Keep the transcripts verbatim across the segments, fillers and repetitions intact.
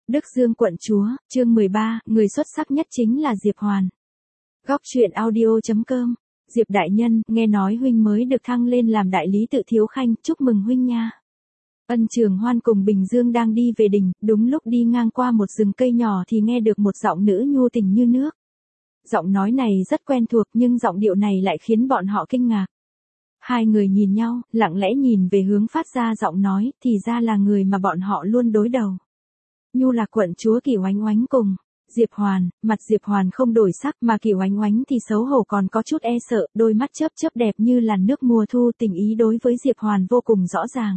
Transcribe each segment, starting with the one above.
Đức Dương quận chúa, chương mười ba, người xuất sắc nhất chính là Diệp Hoàn. Góc truyện audio chấm com. Diệp đại nhân, nghe nói huynh mới được thăng lên làm đại lý tự thiếu khanh, chúc mừng huynh nha. Ân Trường Hoan cùng Bình Dương đang đi về đình, đúng lúc đi ngang qua một rừng cây nhỏ thì nghe được một giọng nữ nhu tình như nước. Giọng nói này rất quen thuộc nhưng giọng điệu này lại khiến bọn họ kinh ngạc. Hai người nhìn nhau, lặng lẽ nhìn về hướng phát ra giọng nói, thì ra là người mà bọn họ luôn đối đầu. Nhu là quận chúa Kỷ Oánh Oánh cùng Diệp Hoàn. Mặt Diệp Hoàn không đổi sắc mà Kỷ Oánh Oánh thì xấu hổ còn có chút e sợ, đôi mắt chớp chớp đẹp như làn nước mùa thu, tình ý đối với Diệp Hoàn vô cùng rõ ràng.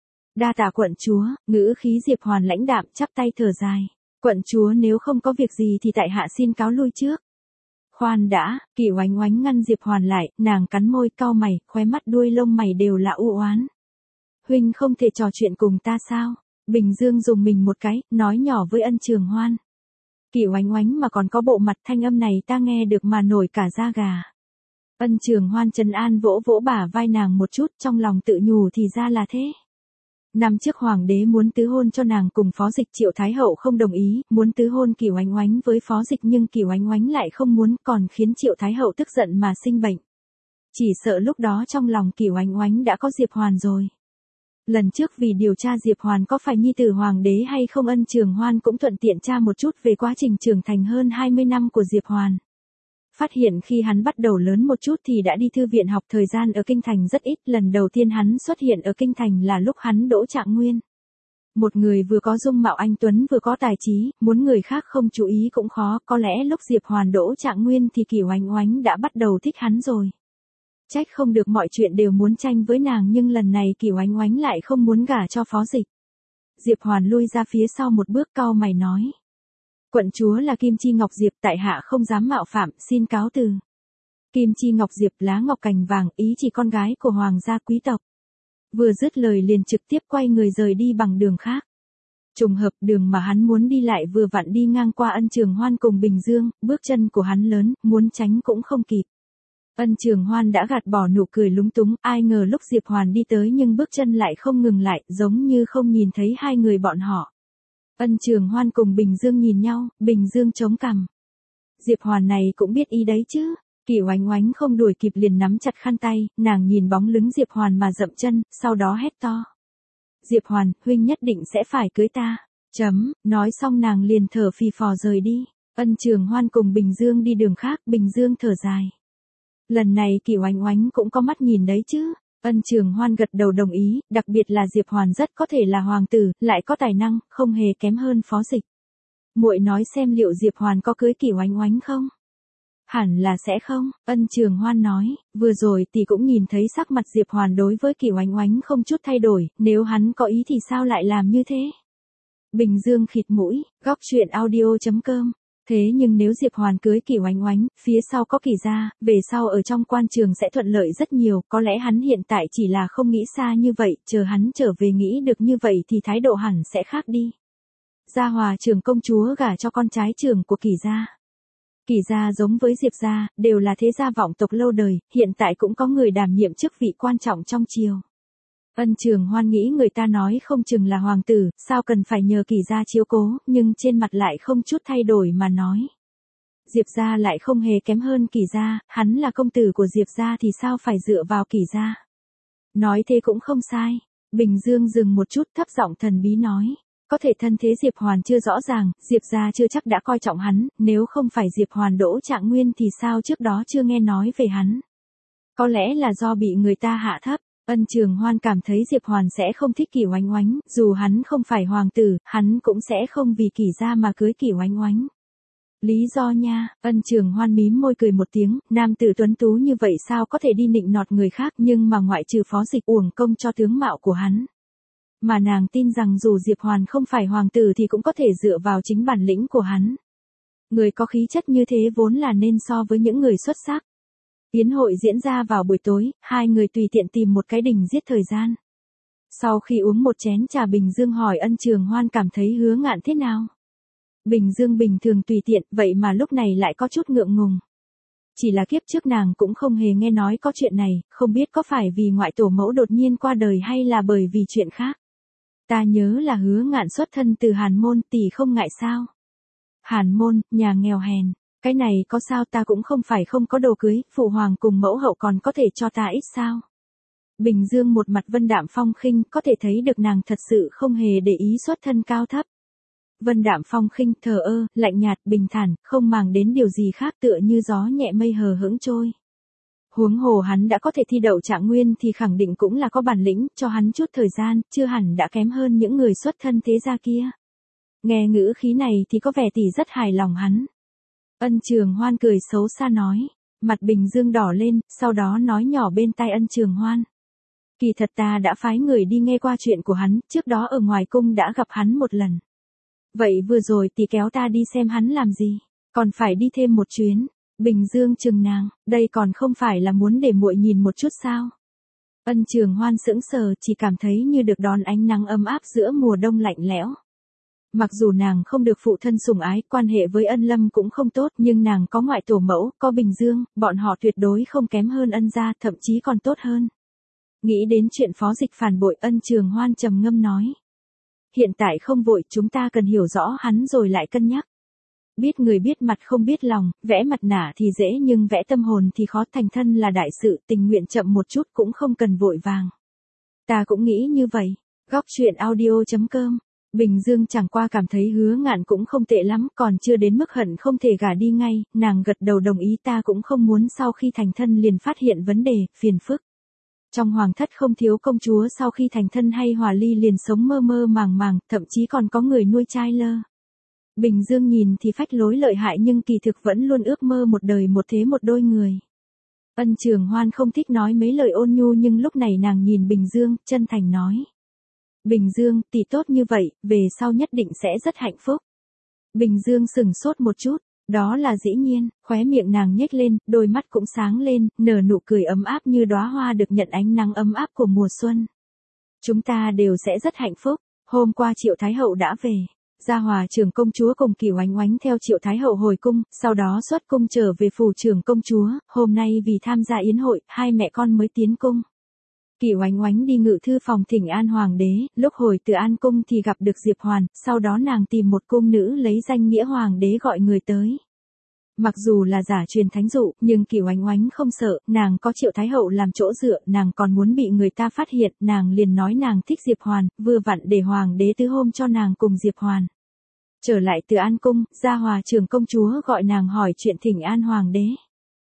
Đa tạ quận chúa, ngữ khí Diệp Hoàn lãnh đạm, chắp tay thở dài. Quận chúa nếu không có việc gì thì tại hạ xin cáo lui trước. Khoan đã, Kỷ Oánh Oánh ngăn Diệp Hoàn lại, nàng cắn môi cau mày, khóe mắt đuôi lông mày đều là u oán. Huynh không thể trò chuyện cùng ta sao? Bình Dương dùng mình một cái, nói nhỏ với Ân Trường Hoan. Kỷ Oánh Oánh mà còn có bộ mặt, thanh âm này ta nghe được mà nổi cả da gà. Ân Trường Hoan trấn an vỗ vỗ bả vai nàng một chút, trong lòng tự nhủ thì ra là thế. Năm trước hoàng đế muốn tứ hôn cho nàng cùng Phó Dịch, Triệu Thái Hậu không đồng ý, muốn tứ hôn Kỷ Oánh Oánh với Phó Dịch nhưng Kỷ Oánh Oánh lại không muốn, còn khiến Triệu Thái Hậu tức giận mà sinh bệnh. Chỉ sợ lúc đó trong lòng Kỷ Oánh Oánh đã có Diệp Hoàn rồi. Lần trước vì điều tra Diệp Hoàn có phải nhi tử hoàng đế hay không, Ân Trường Hoan cũng thuận tiện tra một chút về quá trình trưởng thành hơn hai mươi năm của Diệp Hoàn. Phát hiện khi hắn bắt đầu lớn một chút thì đã đi thư viện học, thời gian ở kinh thành rất ít, lần đầu tiên hắn xuất hiện ở kinh thành là lúc hắn đỗ trạng nguyên. Một người vừa có dung mạo anh tuấn vừa có tài trí, muốn người khác không chú ý cũng khó, có lẽ lúc Diệp Hoàn đỗ trạng nguyên thì Kỷ Oánh Oánh đã bắt đầu thích hắn rồi. Trách không được mọi chuyện đều muốn tranh với nàng, nhưng lần này Kỷ Oánh Oánh lại không muốn gả cho Phó Dịch. Diệp Hoàn lui ra phía sau một bước, cau mày nói. Quận chúa là Kim Chi Ngọc Diệp, tại hạ không dám mạo phạm, xin cáo từ. Kim Chi Ngọc Diệp, lá ngọc cành vàng, ý chỉ con gái của hoàng gia quý tộc. Vừa dứt lời liền trực tiếp quay người rời đi bằng đường khác. Trùng hợp, đường mà hắn muốn đi lại vừa vặn đi ngang qua Ân Trường Hoan cùng Bình Dương, bước chân của hắn lớn, muốn tránh cũng không kịp. Ân Trường Hoan đã gạt bỏ nụ cười lúng túng, ai ngờ lúc Diệp Hoàn đi tới nhưng bước chân lại không ngừng lại, giống như không nhìn thấy hai người bọn họ. Ân Trường Hoan cùng Bình Dương nhìn nhau, Bình Dương chống cằm. Diệp Hoàn này cũng biết ý đấy chứ. Kỷ Oánh Oánh không đuổi kịp liền nắm chặt khăn tay, nàng nhìn bóng lưng Diệp Hoàn mà dậm chân, sau đó hét to. Diệp Hoàn, huynh nhất định sẽ phải cưới ta. Chấm, nói xong nàng liền thở phì phò rời đi. Ân Trường Hoan cùng Bình Dương đi đường khác, Bình Dương thở dài. Lần này Kỷ Oánh Oánh cũng có mắt nhìn đấy chứ. Ân Trường Hoan gật đầu đồng ý, đặc biệt là Diệp Hoàn rất có thể là hoàng tử, lại có tài năng, không hề kém hơn Phó Dịch. Muội nói xem liệu Diệp Hoàn có cưới Kỷ Oánh Oánh không? Hẳn là sẽ không, Ân Trường Hoan nói, vừa rồi tỷ cũng nhìn thấy sắc mặt Diệp Hoàn đối với Kỷ Oánh Oánh không chút thay đổi, nếu hắn có ý thì sao lại làm như thế? Bình Dương khịt mũi, góc truyện audio chấm com. Thế nhưng nếu Diệp Hoàn cưới Kỷ Oánh Oánh, phía sau có Kỷ gia, về sau ở trong quan trường sẽ thuận lợi rất nhiều, có lẽ hắn hiện tại chỉ là không nghĩ xa như vậy, chờ hắn trở về nghĩ được như vậy thì thái độ hẳn sẽ khác đi. Gia Hòa trưởng công chúa gả cho con trai trưởng của Kỷ gia. Kỷ gia giống với Diệp gia, đều là thế gia vọng tộc lâu đời, hiện tại cũng có người đảm nhiệm chức vị quan trọng trong triều. Ân Trường Hoan nghĩ người ta nói không chừng là hoàng tử, sao cần phải nhờ Kỷ gia chiếu cố, nhưng trên mặt lại không chút thay đổi mà nói. Diệp gia lại không hề kém hơn Kỷ gia, hắn là công tử của Diệp gia thì sao phải dựa vào Kỷ gia. Nói thế cũng không sai. Bình Dương dừng một chút, thấp giọng thần bí nói. Có thể thân thế Diệp Hoàn chưa rõ ràng, Diệp gia chưa chắc đã coi trọng hắn, nếu không phải Diệp Hoàn đỗ trạng nguyên thì sao trước đó chưa nghe nói về hắn. Có lẽ là do bị người ta hạ thấp. Ân Trường Hoan cảm thấy Diệp Hoàn sẽ không thích Kỷ Oánh Oánh, dù hắn không phải hoàng tử, hắn cũng sẽ không vì Kỷ gia mà cưới Kỷ Oánh Oánh. Lý do nha, Ân Trường Hoan mím môi cười một tiếng, nam tử tuấn tú như vậy sao có thể đi nịnh nọt người khác, nhưng mà ngoại trừ Phó Dịch uổng công cho tướng mạo của hắn. Mà nàng tin rằng dù Diệp Hoàn không phải hoàng tử thì cũng có thể dựa vào chính bản lĩnh của hắn. Người có khí chất như thế vốn là nên so với những người xuất sắc. Yến hội diễn ra vào buổi tối, hai người tùy tiện tìm một cái đình giết thời gian. Sau khi uống một chén trà, Bình Dương hỏi Ân Trường Hoan cảm thấy Hứa Ngạn thế nào. Bình Dương bình thường tùy tiện, vậy mà lúc này lại có chút ngượng ngùng. Chỉ là kiếp trước nàng cũng không hề nghe nói có chuyện này, không biết có phải vì ngoại tổ mẫu đột nhiên qua đời hay là bởi vì chuyện khác. Ta nhớ là Hứa Ngạn xuất thân từ Hàn Môn, tỷ không ngại sao? Hàn Môn, nhà nghèo hèn, cái này có sao, ta cũng không phải không có đồ cưới, phụ hoàng cùng mẫu hậu còn có thể cho ta ít sao? Bình Dương một mặt vân đạm phong khinh, có thể thấy được nàng thật sự không hề để ý xuất thân cao thấp. Vân đạm phong khinh, thờ ơ, lạnh nhạt, bình thản, không màng đến điều gì khác, tựa như gió nhẹ mây hờ hững trôi. Huống hồ hắn đã có thể thi đậu Trạng Nguyên thì khẳng định cũng là có bản lĩnh, cho hắn chút thời gian, chưa hẳn đã kém hơn những người xuất thân thế gia kia. Nghe ngữ khí này thì có vẻ tỷ rất hài lòng hắn. Ân Trường Hoan cười xấu xa nói, mặt Bình Dương đỏ lên, sau đó nói nhỏ bên tai Ân Trường Hoan. Kỳ thật ta đã phái người đi nghe qua chuyện của hắn, trước đó ở ngoài cung đã gặp hắn một lần. Vậy vừa rồi tỷ kéo ta đi xem hắn làm gì, còn phải đi thêm một chuyến. Bình Dương chừng nàng, đây còn không phải là muốn để muội nhìn một chút sao? Ân Trường Hoan sững sờ, chỉ cảm thấy như được đón ánh nắng ấm áp giữa mùa đông lạnh lẽo. Mặc dù nàng không được phụ thân sủng ái, quan hệ với Ân Lâm cũng không tốt, nhưng nàng có ngoại tổ mẫu, có Bình Dương, bọn họ tuyệt đối không kém hơn Ân gia, thậm chí còn tốt hơn. Nghĩ đến chuyện Phó Dịch phản bội, Ân Trường Hoan trầm ngâm nói. Hiện tại không vội, chúng ta cần hiểu rõ hắn rồi lại cân nhắc. Biết người biết mặt không biết lòng, vẽ mặt nạ thì dễ nhưng vẽ tâm hồn thì khó, thành thân là đại sự, tình nguyện chậm một chút cũng không cần vội vàng. Ta cũng nghĩ như vậy. Góc truyện audio chấm com. Bình Dương chẳng qua cảm thấy Hứa Ngạn cũng không tệ lắm, còn chưa đến mức hận không thể gả đi ngay, nàng gật đầu đồng ý, ta cũng không muốn sau khi thành thân liền phát hiện vấn đề, phiền phức. Trong hoàng thất không thiếu công chúa sau khi thành thân hay hòa ly liền sống mơ mơ màng màng, thậm chí còn có người nuôi trai lơ. Bình Dương nhìn thì phách lối lợi hại nhưng kỳ thực vẫn luôn ước mơ một đời một thế một đôi người. Ân Trường Hoan không thích nói mấy lời ôn nhu nhưng lúc này nàng nhìn Bình Dương, chân thành nói. Bình Dương, tỷ tốt như vậy, về sau nhất định sẽ rất hạnh phúc. Bình Dương sừng sốt một chút, đó là dĩ nhiên, khóe miệng nàng nhếch lên, đôi mắt cũng sáng lên, nở nụ cười ấm áp như đóa hoa được nhận ánh nắng ấm áp của mùa xuân. Chúng ta đều sẽ rất hạnh phúc. Hôm qua Triệu Thái Hậu đã về. Gia Hòa trưởng công chúa cùng Kỳ Oánh Oánh theo Triệu Thái Hậu hồi cung, sau đó xuất cung trở về phủ trưởng công chúa, hôm nay vì tham gia yến hội, hai mẹ con mới tiến cung. Kỳ Oánh Oánh đi ngự thư phòng thỉnh an hoàng đế, lúc hồi từ an cung thì gặp được Diệp Hoàn, sau đó nàng tìm một cung nữ lấy danh nghĩa hoàng đế gọi người tới. Mặc dù là giả truyền thánh dụ, nhưng Kỳ Oánh Oánh không sợ, nàng có Triệu Thái Hậu làm chỗ dựa, nàng còn muốn bị người ta phát hiện, nàng liền nói nàng thích Diệp Hoàn, vừa vặn để hoàng đế tứ hôn cho nàng cùng Diệp Hoàn. Trở lại từ an cung, Gia Hòa trưởng công chúa gọi nàng hỏi chuyện thỉnh an hoàng đế.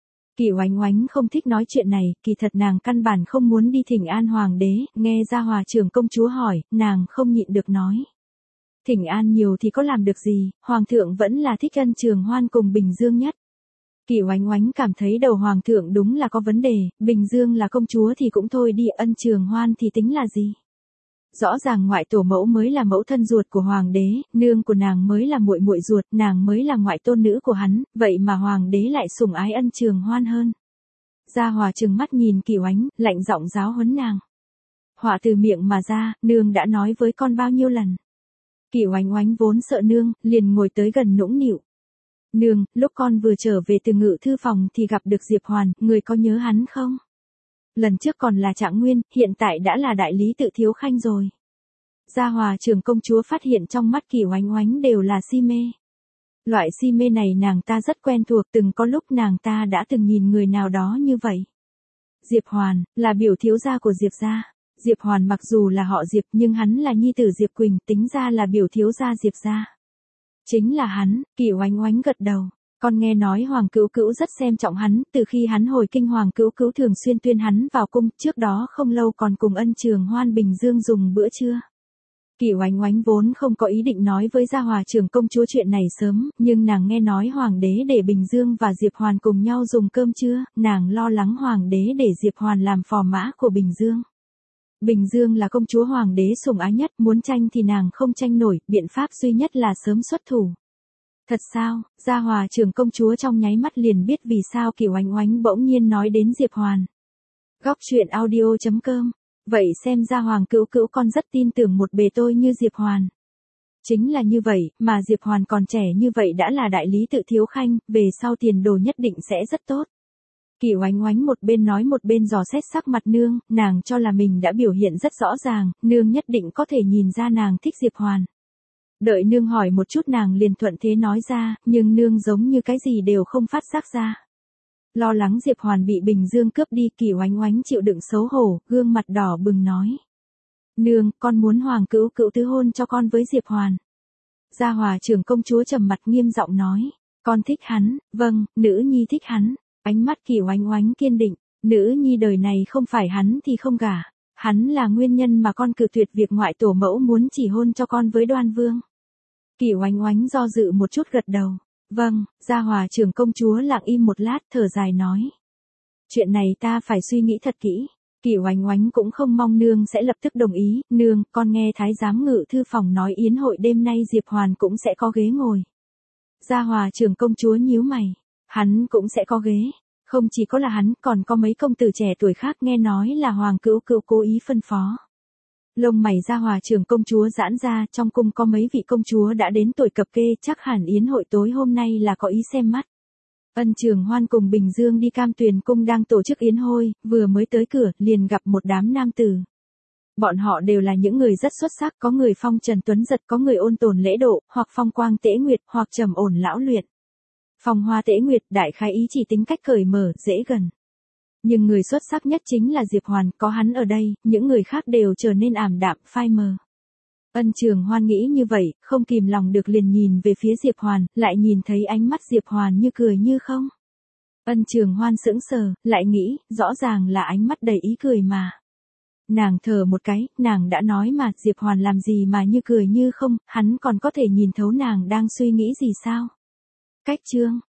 Kỳ Oánh Oánh không thích nói chuyện này, kỳ thật nàng căn bản không muốn đi thỉnh an hoàng đế, nghe Gia Hòa trưởng công chúa hỏi, nàng không nhịn được nói. Thỉnh an nhiều thì có làm được gì, hoàng thượng vẫn là thích Ân Trường Hoan cùng Bình Dương nhất. Kỳ Oánh Oánh cảm thấy đầu hoàng thượng đúng là có vấn đề, Bình Dương là công chúa thì cũng thôi đi, Ân Trường Hoan thì tính là gì? Rõ ràng ngoại tổ mẫu mới là mẫu thân ruột của hoàng đế, nương của nàng mới là muội muội ruột, nàng mới là ngoại tôn nữ của hắn, vậy mà hoàng đế lại sủng ái Ân Trường Hoan hơn. Gia Hòa trừng mắt nhìn Kỳ Oánh, lạnh giọng giáo huấn nàng. Họa từ miệng mà ra, nương đã nói với con bao nhiêu lần. Kỳ Oánh Oánh vốn sợ nương, liền ngồi tới gần nũng nịu. Nương, lúc con vừa trở về từ ngự thư phòng thì gặp được Diệp Hoàn, người có nhớ hắn không? Lần trước còn là Trạng Nguyên, hiện tại đã là đại lý tự thiếu khanh rồi. Gia Hòa trưởng công chúa phát hiện trong mắt Kỳ Oánh Oánh đều là si mê. Loại si mê này nàng ta rất quen thuộc, từng có lúc nàng ta đã từng nhìn người nào đó như vậy. Diệp Hoàn, là biểu thiếu gia của Diệp gia. Diệp Hoàn mặc dù là họ Diệp nhưng hắn là nhi tử Diệp Quỳnh, tính ra là biểu thiếu gia Diệp gia. Chính là hắn, Kỳ Oánh Oánh gật đầu. Con nghe nói Hoàng Cữu Cữu rất xem trọng hắn, từ khi hắn hồi kinh Hoàng Cữu Cữu thường xuyên tuyên hắn vào cung, trước đó không lâu còn cùng Ân Trường Hoan Bình Dương dùng bữa trưa. Kỳ Oánh Oánh vốn không có ý định nói với Gia Hòa trưởng công chúa chuyện này sớm, nhưng nàng nghe nói Hoàng đế để Bình Dương và Diệp Hoàn cùng nhau dùng cơm trưa, nàng lo lắng Hoàng đế để Diệp Hoàn làm phò mã của Bình Dương. Bình Dương là công chúa Hoàng đế sủng ái nhất, muốn tranh thì nàng không tranh nổi, biện pháp duy nhất là sớm xuất thủ. Thật sao? Gia Hòa trưởng công chúa trong nháy mắt liền biết vì sao Kỳ Oánh Oánh bỗng nhiên nói đến Diệp Hoàn. Góc truyện audio chấm com. Vậy xem ra Hoàng Cữu Cữu con rất tin tưởng một bề tôi như Diệp Hoàn. Chính là như vậy, mà Diệp Hoàn còn trẻ như vậy đã là đại lý tự thiếu khanh, về sau tiền đồ nhất định sẽ rất tốt. Kỳ Oánh Oánh một bên nói một bên dò xét sắc mặt nương, nàng cho là mình đã biểu hiện rất rõ ràng, nương nhất định có thể nhìn ra nàng thích Diệp Hoàn. Đợi nương hỏi một chút nàng liền thuận thế nói ra, nhưng nương giống như cái gì đều không phát giác ra. Lo lắng Diệp Hoàn bị Bình Dương cướp đi, Kỳ Oánh Oánh chịu đựng xấu hổ, gương mặt đỏ bừng nói. Nương, con muốn Hoàng Cữu Cữu tứ hôn cho con với Diệp Hoàn. Gia Hòa trưởng công chúa trầm mặt nghiêm giọng nói, con thích hắn, vâng, nữ nhi thích hắn. Ánh mắt Kỳ Oánh Oánh kiên định, nữ nhi đời này không phải hắn thì không gả. Hắn là nguyên nhân mà con cự tuyệt việc ngoại tổ mẫu muốn chỉ hôn cho con với Đoan Vương. Kỳ Oánh Oánh do dự một chút gật đầu. Vâng, Gia Hòa trưởng công chúa lặng im một lát thở dài nói. Chuyện này ta phải suy nghĩ thật kỹ. Kỳ Oánh Oánh cũng không mong nương sẽ lập tức đồng ý. Nương, con nghe thái giám ngự thư phòng nói yến hội đêm nay Diệp Hoàn cũng sẽ có ghế ngồi. Gia Hòa trưởng công chúa nhíu mày. Hắn cũng sẽ có ghế. Không chỉ có là hắn, còn có mấy công tử trẻ tuổi khác nghe nói là Hoàng Cữu Cữu cố ý phân phó. Lông mày Gia Hòa trưởng công chúa giãn ra, trong cung có mấy vị công chúa đã đến tuổi cập kê, chắc hẳn yến hội tối hôm nay là có ý xem mắt. Ân Trường Hoan cùng Bình Dương đi Cam Tuyền cung đang tổ chức yến hội, vừa mới tới cửa, liền gặp một đám nam tử. Bọn họ đều là những người rất xuất sắc, có người phong trần tuấn giật, có người ôn tồn lễ độ, hoặc phong quang tễ nguyệt, hoặc trầm ổn lão luyện. Phong hoa tễ nguyệt, đại khái ý chỉ tính cách cởi mở, dễ gần. Nhưng người xuất sắc nhất chính là Diệp Hoàn, có hắn ở đây, những người khác đều trở nên ảm đạm, phai mờ. Ân Trường Hoan nghĩ như vậy, không kìm lòng được liền nhìn về phía Diệp Hoàn, lại nhìn thấy ánh mắt Diệp Hoàn như cười như không. Ân Trường Hoan sững sờ, lại nghĩ, rõ ràng là ánh mắt đầy ý cười mà. Nàng thở một cái, nàng đã nói mà, Diệp Hoàn làm gì mà như cười như không, hắn còn có thể nhìn thấu nàng đang suy nghĩ gì sao? Cách chương